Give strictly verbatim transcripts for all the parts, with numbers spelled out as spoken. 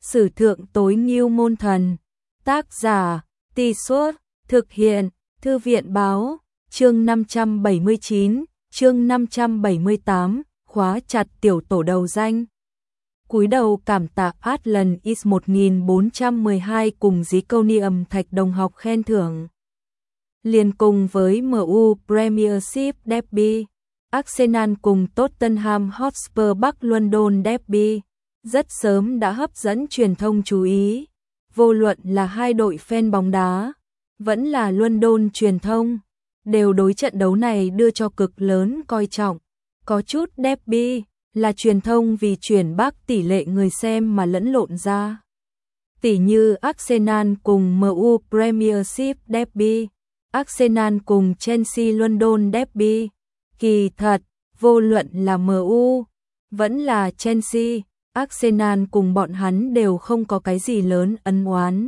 Sử thượng tối ngưu môn thần. Tác giả, Tì Suốt, thực hiện, Thư viện báo, chương năm trăm bảy mươi chín, chương năm trăm bảy mươi tám, khóa chặt tiểu tổ đầu danh. Cúi đầu cảm tạ Atlantis một nghìn bốn trăm mười hai cùng Zirconium thạch đồng học khen thưởng. Liền cùng với em u Premiership Derby, Arsenal cùng Tottenham Hotspur Bắc London Derby rất sớm đã hấp dẫn truyền thông chú ý. Vô luận là hai đội fan bóng đá, vẫn là London truyền thông, đều đối trận đấu này đưa cho cực lớn coi trọng. Có chút derby là truyền thông vì chuyển bác tỷ lệ người xem mà lẫn lộn ra. Tỷ như Arsenal cùng em u Premiership Derby, Arsenal cùng Chelsea London Derby. Kỳ thật, vô luận là em u, vẫn là Chelsea, Arsenal cùng bọn hắn đều không có cái gì lớn ân oán.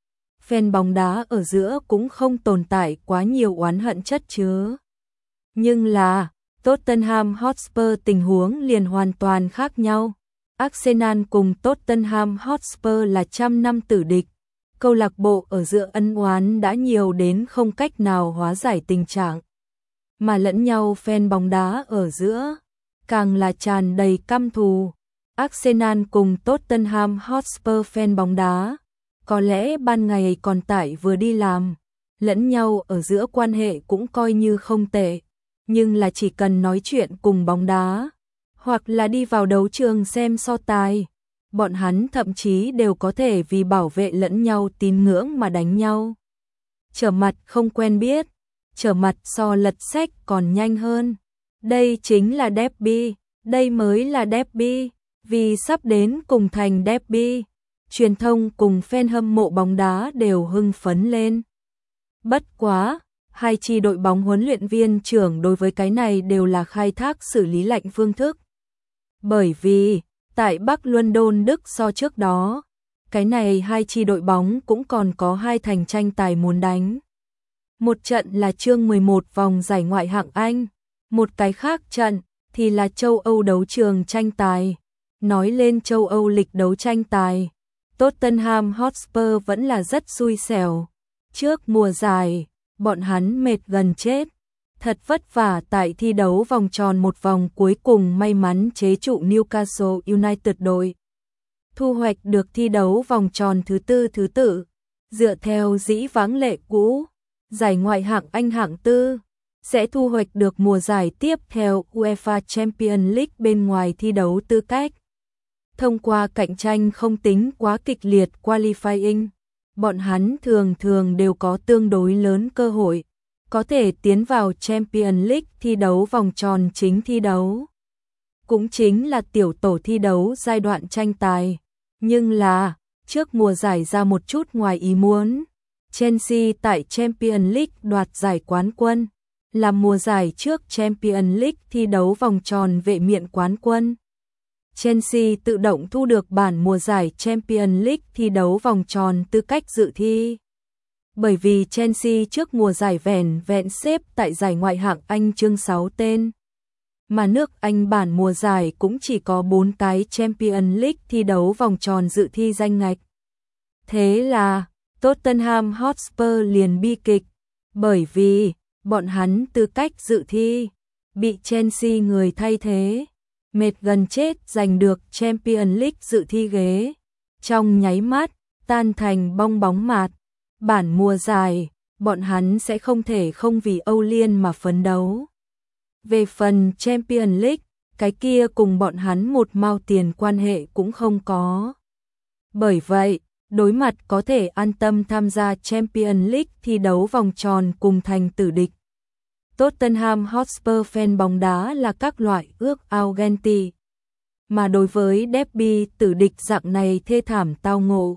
Fan bóng đá ở giữa cũng không tồn tại quá nhiều oán hận chất chứa. Nhưng là, Tottenham Hotspur tình huống liền hoàn toàn khác nhau. Arsenal cùng Tottenham Hotspur là trăm năm tử địch. Câu lạc bộ ở giữa ân oán đã nhiều đến không cách nào hóa giải tình trạng. Mà lẫn nhau fan bóng đá ở giữa, càng là tràn đầy căm thù. Arsenal cùng Tottenham Hotspur fan bóng đá, có lẽ ban ngày còn tại vừa đi làm, lẫn nhau ở giữa quan hệ cũng coi như không tệ, nhưng là chỉ cần nói chuyện cùng bóng đá, hoặc là đi vào đấu trường xem so tài, bọn hắn thậm chí đều có thể vì bảo vệ lẫn nhau tín ngưỡng mà đánh nhau. Trở mặt không quen biết, trở mặt so lật sách còn nhanh hơn. Đây chính là derby, đây mới là derby. Vì sắp đến cùng thành derby, truyền thông cùng fan hâm mộ bóng đá đều hưng phấn lên. Bất quá, hai chi đội bóng huấn luyện viên trưởng đối với cái này đều là khai thác xử lý lạnh phương thức. Bởi vì, tại Bắc London Đức so trước đó, cái này hai chi đội bóng cũng còn có hai thành tranh tài muốn đánh. Một trận là chương mười một vòng giải ngoại hạng Anh, một cái khác trận thì là châu Âu đấu trường tranh tài. Nói lên châu Âu lịch đấu tranh tài, Tottenham Hotspur vẫn là rất xui xẻo. Trước mùa giải, bọn hắn mệt gần chết. Thật vất vả tại thi đấu vòng tròn một vòng cuối cùng may mắn chế trụ Newcastle United đội. Thu hoạch được thi đấu vòng tròn thứ tư thứ tự. Dựa theo dĩ vãng lệ cũ, giải ngoại hạng Anh hạng tư sẽ thu hoạch được mùa giải tiếp theo UEFA Champions League bên ngoài thi đấu tư cách. Thông qua cạnh tranh không tính quá kịch liệt qualifying, bọn hắn thường thường đều có tương đối lớn cơ hội, có thể tiến vào Champions League thi đấu vòng tròn chính thi đấu. Cũng chính là tiểu tổ thi đấu giai đoạn tranh tài. Nhưng là, trước mùa giải ra một chút ngoài ý muốn, Chelsea tại Champions League đoạt giải quán quân, là mùa giải trước Champions League thi đấu vòng tròn vệ miện quán quân. Chelsea tự động thu được bản mùa giải Champions League thi đấu vòng tròn tư cách dự thi. Bởi vì Chelsea trước mùa giải vẻn vẹn xếp tại giải ngoại hạng Anh chương sáu tên. Mà nước Anh bản mùa giải cũng chỉ có bốn cái Champions League thi đấu vòng tròn dự thi danh ngạch. Thế là, Tottenham Hotspur liền bi kịch, bởi vì, bọn hắn tư cách dự thi, bị Chelsea người thay thế. Mệt gần chết giành được Champions League dự thi ghế. Trong nháy mắt, tan thành bong bóng mạt. Bản mùa giải, bọn hắn sẽ không thể không vì Âu Liên mà phấn đấu. Về phần Champions League, cái kia cùng bọn hắn một mao tiền quan hệ cũng không có. Bởi vậy, đối mặt có thể an tâm tham gia Champions League thi đấu vòng tròn cùng thành tử địch. Tottenham Hotspur fan bóng đá là các loại ước ao ghen tị. Mà đối với derby tử địch dạng này thê thảm tao ngộ,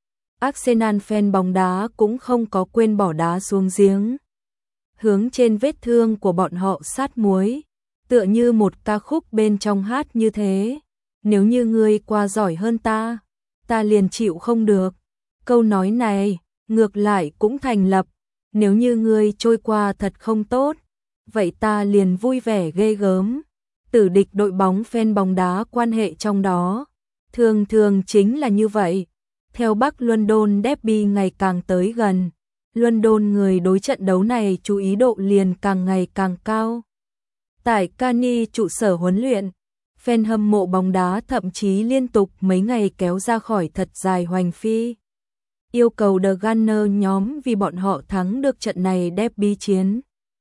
Arsenal fan bóng đá cũng không có quên bỏ đá xuống giếng. Hướng trên vết thương của bọn họ sát muối, tựa như một ca khúc bên trong hát như thế. Nếu như ngươi qua giỏi hơn ta, ta liền chịu không được. Câu nói này, ngược lại cũng thành lập. Nếu như ngươi trôi qua thật không tốt, vậy ta liền vui vẻ ghê gớm. Tử địch đội bóng fan bóng đá quan hệ trong đó, Thường thường chính là như vậy. Theo Bắc London Derby ngày càng tới gần, London người đối trận đấu này chú ý độ liền càng ngày càng cao. Tại Carney trụ sở huấn luyện, fan hâm mộ bóng đá thậm chí liên tục mấy ngày kéo ra khỏi thật dài hoành phi. Yêu cầu The Gunner nhóm vì bọn họ thắng được trận này derby chiến.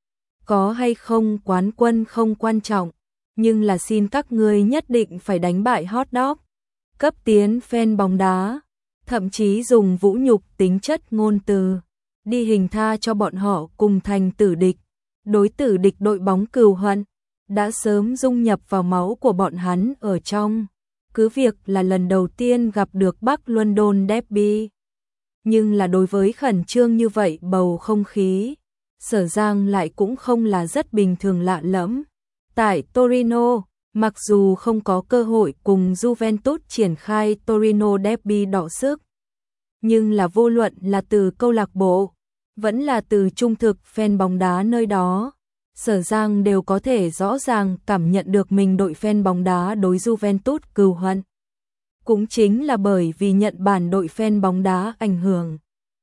Có hay không quán quân không quan trọng, nhưng là xin các ngươi nhất định phải đánh bại Hot Dog. Cấp tiến fan bóng đá, thậm chí dùng vũ nhục tính chất ngôn từ, đi hình tha cho bọn họ cùng thành tử địch. Đối tử địch đội bóng cừu hận, đã sớm dung nhập vào máu của bọn hắn ở trong. Cứ việc là lần đầu tiên gặp được Bắc London Derby. Nhưng là đối với khẩn trương như vậy bầu không khí, Sở Giang lại cũng không là rất bình thường lạ lẫm. Tại Torino, mặc dù không có cơ hội cùng Juventus triển khai Torino Derby đọ sức, nhưng là vô luận là từ câu lạc bộ, vẫn là từ trung thực fan bóng đá nơi đó, Sở Giang đều có thể rõ ràng cảm nhận được mình đội fan bóng đá đối Juventus cừu hận. Cũng chính là bởi vì nhận bản đội fan bóng đá ảnh hưởng,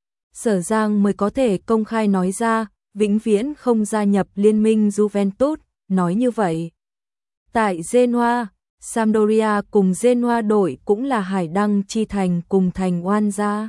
Sở Giang mới có thể công khai nói ra, vĩnh viễn không gia nhập liên minh Juventus, nói như vậy. Tại Genoa, Sampdoria cùng Genoa đội cũng là hải đăng chi thành cùng thành oan gia.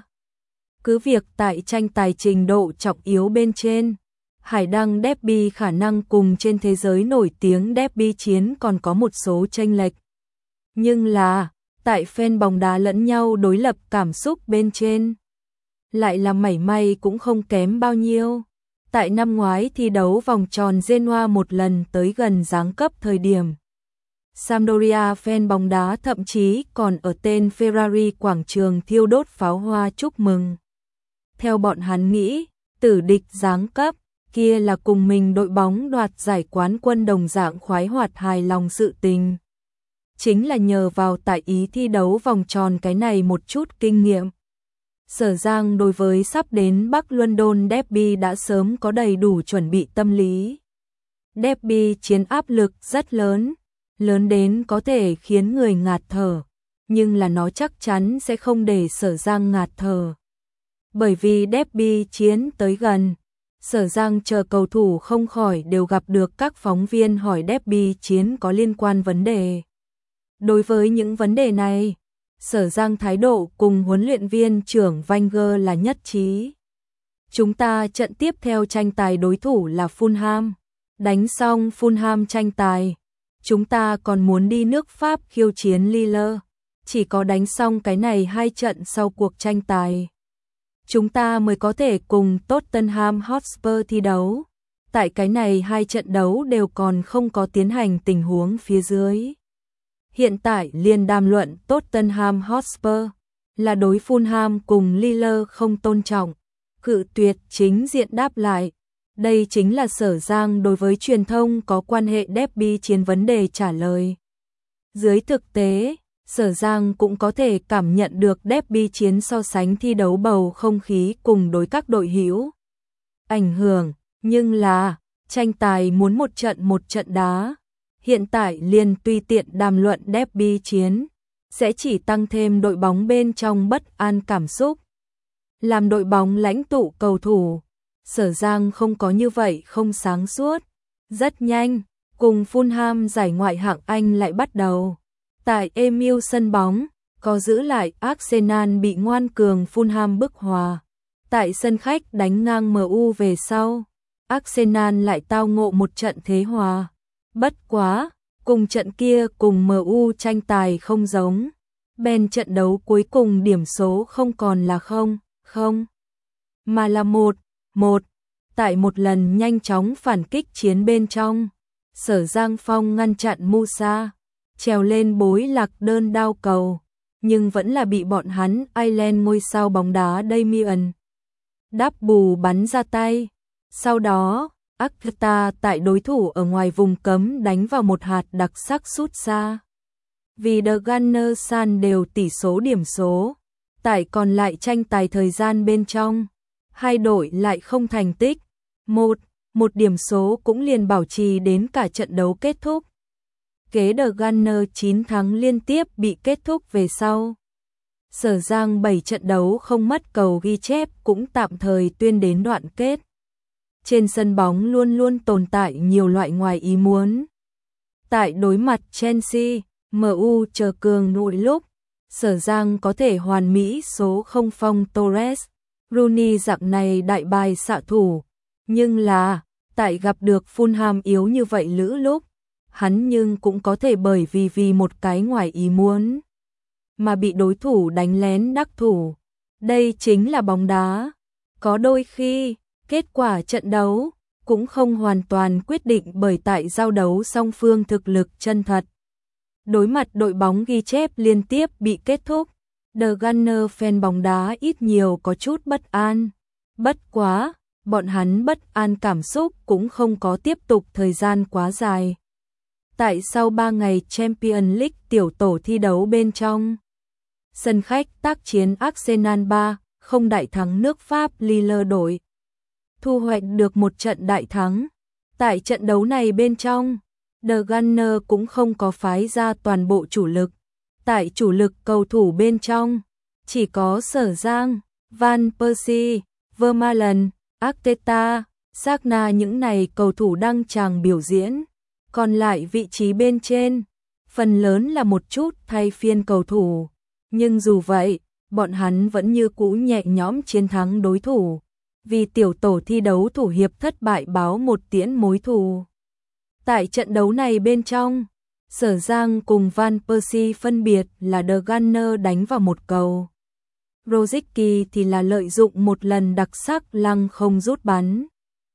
Cứ việc tại tranh tài trình độ trọng yếu bên trên, hải đăng derby khả năng cùng trên thế giới nổi tiếng derby chiến còn có một số chênh lệch. Nhưng là, tại fan bóng đá lẫn nhau đối lập cảm xúc bên trên, lại là mảy may cũng không kém bao nhiêu. Tại năm ngoái thi đấu vòng tròn Genoa một lần tới gần giáng cấp thời điểm, Sampdoria fan bóng đá thậm chí còn ở tên Ferrari quảng trường thiêu đốt pháo hoa chúc mừng. Theo bọn hắn nghĩ, tử địch giáng cấp, kia là cùng mình đội bóng đoạt giải quán quân đồng dạng khoái hoạt hài lòng sự tình. Chính là nhờ vào tại ý thi đấu vòng tròn cái này một chút kinh nghiệm. Sở Giang đối với sắp đến Bắc London Derby đã sớm có đầy đủ chuẩn bị tâm lý. Derby chiến áp lực rất lớn, lớn đến có thể khiến người ngạt thở, nhưng là nó chắc chắn sẽ không để Sở Giang ngạt thở. Bởi vì derby chiến tới gần, Sở Giang chờ cầu thủ không khỏi đều gặp được các phóng viên hỏi derby chiến có liên quan vấn đề. Đối với những vấn đề này, Sở Giang thái độ cùng huấn luyện viên trưởng Wenger là nhất trí. Chúng ta trận tiếp theo tranh tài đối thủ là Fulham. Đánh xong Fulham tranh tài, chúng ta còn muốn đi nước Pháp khiêu chiến Lille. Chỉ có đánh xong cái này hai trận sau cuộc tranh tài, chúng ta mới có thể cùng Tottenham Hotspur thi đấu. Tại cái này hai trận đấu đều còn không có tiến hành tình huống phía dưới. Hiện tại liên đàm luận Tottenham Hotspur là đối Fulham cùng Lille không tôn trọng, cự tuyệt chính diện đáp lại. Đây chính là Sở Giang đối với truyền thông có quan hệ derby chiến vấn đề trả lời. Dưới thực tế, Sở Giang cũng có thể cảm nhận được derby chiến so sánh thi đấu bầu không khí cùng đối các đội hữu ảnh hưởng, nhưng là tranh tài muốn một trận một trận đá. Hiện tại liền tùy tiện đàm luận derby chiến, sẽ chỉ tăng thêm đội bóng bên trong bất an cảm xúc. Làm đội bóng lãnh tụ cầu thủ, Sở Giang không có như vậy không sáng suốt. Rất nhanh, cùng Fulham giải ngoại hạng Anh lại bắt đầu. Tại Emirates sân bóng, có giữ lại Arsenal bị ngoan cường Fulham bức hòa. Tại sân khách đánh ngang em u về sau, Arsenal lại tao ngộ một trận thế hòa. Bất quá, cùng trận kia cùng em u tranh tài không giống. Bên trận đấu cuối cùng điểm số không còn là không, không, mà là một, một. Tại một lần nhanh chóng phản kích chiến bên trong, Sở Giang Phong ngăn chặn Musa, trèo lên bối lạc đơn đao cầu, nhưng vẫn là bị bọn hắn Ireland ngôi sao bóng đá Damian đáp bù bắn ra tay. Sau đó, Arteta tại đối thủ ở ngoài vùng cấm đánh vào một hạt đặc sắc sút xa. Vì The Gunners san đều tỷ số điểm số, tại còn lại tranh tài thời gian bên trong, hai đội lại không thành tích. Một, một điểm số cũng liền bảo trì đến cả trận đấu kết thúc. kế The Gunners chín tháng liên tiếp bị kết thúc về sau. Sở Giang bảy trận đấu không mất cầu ghi chép cũng tạm thời tuyên đến đoạn kết. Trên sân bóng luôn luôn tồn tại nhiều loại ngoài ý muốn. Tại đối mặt Chelsea, em u chờ cường nội lúc, Sở Giang có thể hoàn mỹ số không phong Torres, Rooney dạng này đại bài xạ thủ. Nhưng là, tại gặp được Fulham yếu như vậy lữ lúc, hắn nhưng cũng có thể bởi vì vì một cái ngoài ý muốn mà bị đối thủ đánh lén đắc thủ. Đây chính là bóng đá. Có đôi khi, kết quả trận đấu cũng không hoàn toàn quyết định bởi tại giao đấu song phương thực lực chân thật. Đối mặt đội bóng ghi chép liên tiếp bị kết thúc, The Gunners fan bóng đá ít nhiều có chút bất an. Bất quá, bọn hắn bất an cảm xúc cũng không có tiếp tục thời gian quá dài. Tại sau ba ngày Champions League tiểu tổ thi đấu bên trong, sân khách tác chiến Arsenal ba không đại thắng nước Pháp Lille đội. Thu hoạch được một trận đại thắng. Tại trận đấu này bên trong, The Gunners cũng không có phái ra toàn bộ chủ lực. Tại chủ lực cầu thủ bên trong, chỉ có Sở Giang, Van Persie, Vermaelen, Arteta, Sagna những này cầu thủ đăng tràng biểu diễn. Còn lại vị trí bên trên, phần lớn là một chút thay phiên cầu thủ. Nhưng dù vậy, bọn hắn vẫn như cũ nhẹ nhõm chiến thắng đối thủ. Vì tiểu tổ thi đấu thủ hiệp thất bại báo một tiễn mối thù. Tại trận đấu này bên trong, Sở Giang cùng Van Persie phân biệt là The Gunners đánh vào một cầu. Rosicky thì là lợi dụng một lần đặc sắc lăng không rút bắn.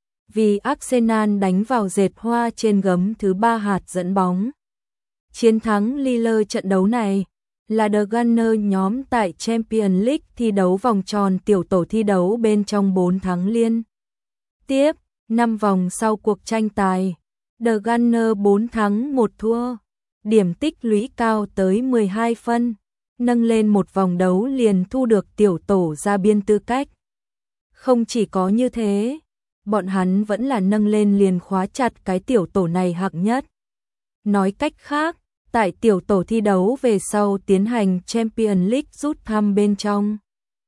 Vì Arsenal đánh vào dệt hoa trên gấm thứ ba hạt dẫn bóng. Chiến thắng Lille trận đấu này là The Gunners nhóm tại Champions League thi đấu vòng tròn tiểu tổ thi đấu bên trong bốn tháng liên tiếp, năm vòng sau cuộc tranh tài. The Gunners bốn thắng một thua, điểm tích lũy cao tới mười hai phân, nâng lên một vòng đấu liền thu được tiểu tổ ra biên tư cách. Không chỉ có như thế, bọn hắn vẫn là nâng lên liền khóa chặt cái tiểu tổ này hạng nhất. Nói cách khác, tại tiểu tổ thi đấu về sau tiến hành Champions League rút thăm bên trong,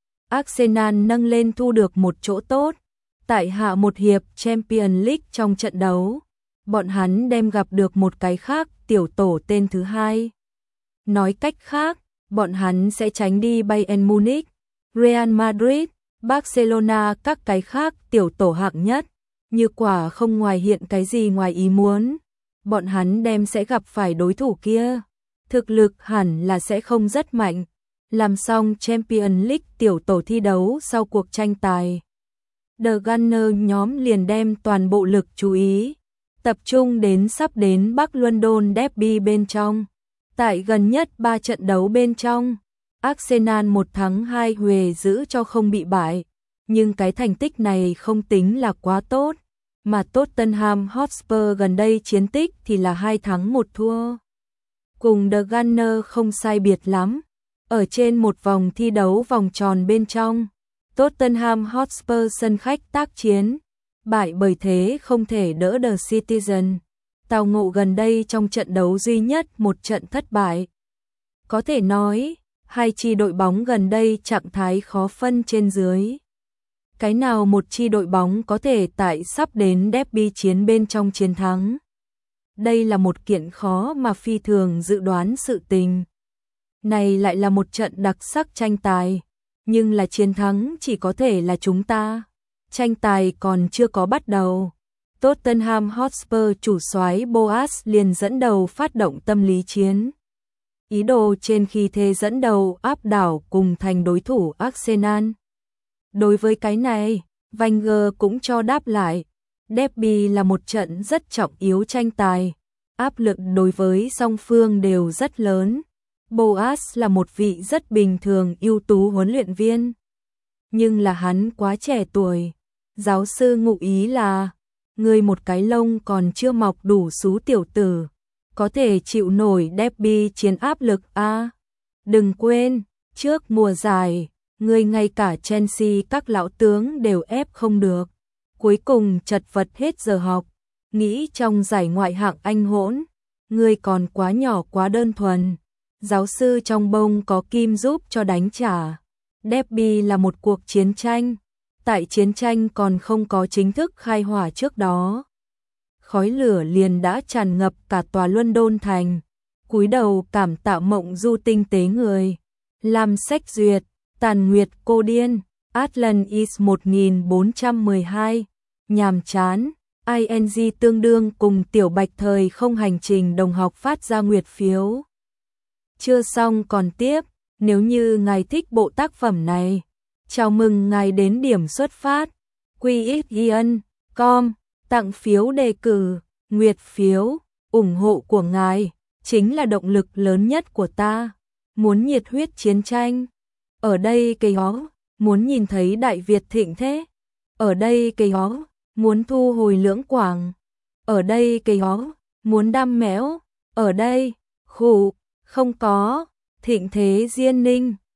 Arsenal nâng lên thu được một chỗ tốt. Tại hạ một hiệp Champions League trong trận đấu, bọn hắn đem gặp được một cái khác tiểu tổ tên thứ hai. Nói cách khác, bọn hắn sẽ tránh đi Bayern Munich, Real Madrid, Barcelona các cái khác tiểu tổ hạng nhất. Như quả không ngoài hiện cái gì ngoài ý muốn, bọn hắn đem sẽ gặp phải đối thủ kia. Thực lực hẳn là sẽ không rất mạnh. Làm xong Champions League tiểu tổ thi đấu sau cuộc tranh tài, The Gunners nhóm liền đem toàn bộ lực chú ý tập trung đến sắp đến Bắc London Derby bên trong. Tại gần nhất ba trận đấu bên trong, Arsenal một thắng hai huề giữ cho không bị bại, nhưng cái thành tích này không tính là quá tốt, mà Tottenham Hotspur gần đây chiến tích thì là hai thắng một thua. Cùng The Gunners không sai biệt lắm, ở trên một vòng thi đấu vòng tròn bên trong, Tottenham Hotspur sân khách tác chiến, bại bởi thế không thể đỡ The Citizen. Tào ngộ gần đây trong trận đấu duy nhất một trận thất bại. Có thể nói, hai chi đội bóng gần đây trạng thái khó phân trên dưới. Cái nào một chi đội bóng có thể tại sắp đến derby chiến bên trong chiến thắng? Đây là một kiện khó mà phi thường dự đoán sự tình. Này lại là một trận đặc sắc tranh tài, nhưng là chiến thắng chỉ có thể là chúng ta. Tranh tài còn chưa có bắt đầu, Tottenham Hotspur chủ soái Boas liền dẫn đầu phát động tâm lý chiến. Ý đồ trên khi thế dẫn đầu áp đảo cùng thành đối thủ Arsenal. Đối với cái này, Wenger cũng cho đáp lại. Derby là một trận rất trọng yếu tranh tài, áp lực đối với song phương đều rất lớn. Boas là một vị rất bình thường ưu tú huấn luyện viên, nhưng là hắn quá trẻ tuổi. Giáo sư ngụ ý là, người một cái lông còn chưa mọc đủ xú tiểu tử, có thể chịu nổi derby chiến áp lực a? À, đừng quên, trước mùa giải, người ngay cả Chelsea các lão tướng đều ép không được. Cuối cùng chật vật hết giờ học, nghĩ trong giải ngoại hạng Anh hỗn, ngươi còn quá nhỏ quá đơn thuần. Giáo sư trong bông có kim giúp cho đánh trả. Derby là một cuộc chiến tranh. Tại chiến tranh còn không có chính thức khai hỏa trước đó. Khói lửa liền đã tràn ngập cả tòa London thành. Cúi đầu cảm tạ mộng du tinh tế người. Làm sách duyệt, tàn nguyệt cô điên, Atlantis một nghìn bốn trăm mười hai, nhàm chán, ing tương đương cùng tiểu bạch thời không hành trình đồng học phát ra nguyệt phiếu. Chưa xong còn tiếp, nếu như ngài thích bộ tác phẩm này, chào mừng ngài đến điểm xuất phát, quy ích chấm com, tặng phiếu đề cử, nguyệt phiếu, ủng hộ của ngài, chính là động lực lớn nhất của ta. Muốn nhiệt huyết chiến tranh, ở đây cây hó, muốn nhìn thấy Đại Việt thịnh thế, ở đây cây hó, muốn thu hồi lưỡng quảng, ở đây cây hó, muốn đam mẽo, ở đây, khủ, không có, thịnh thế Diên Ninh.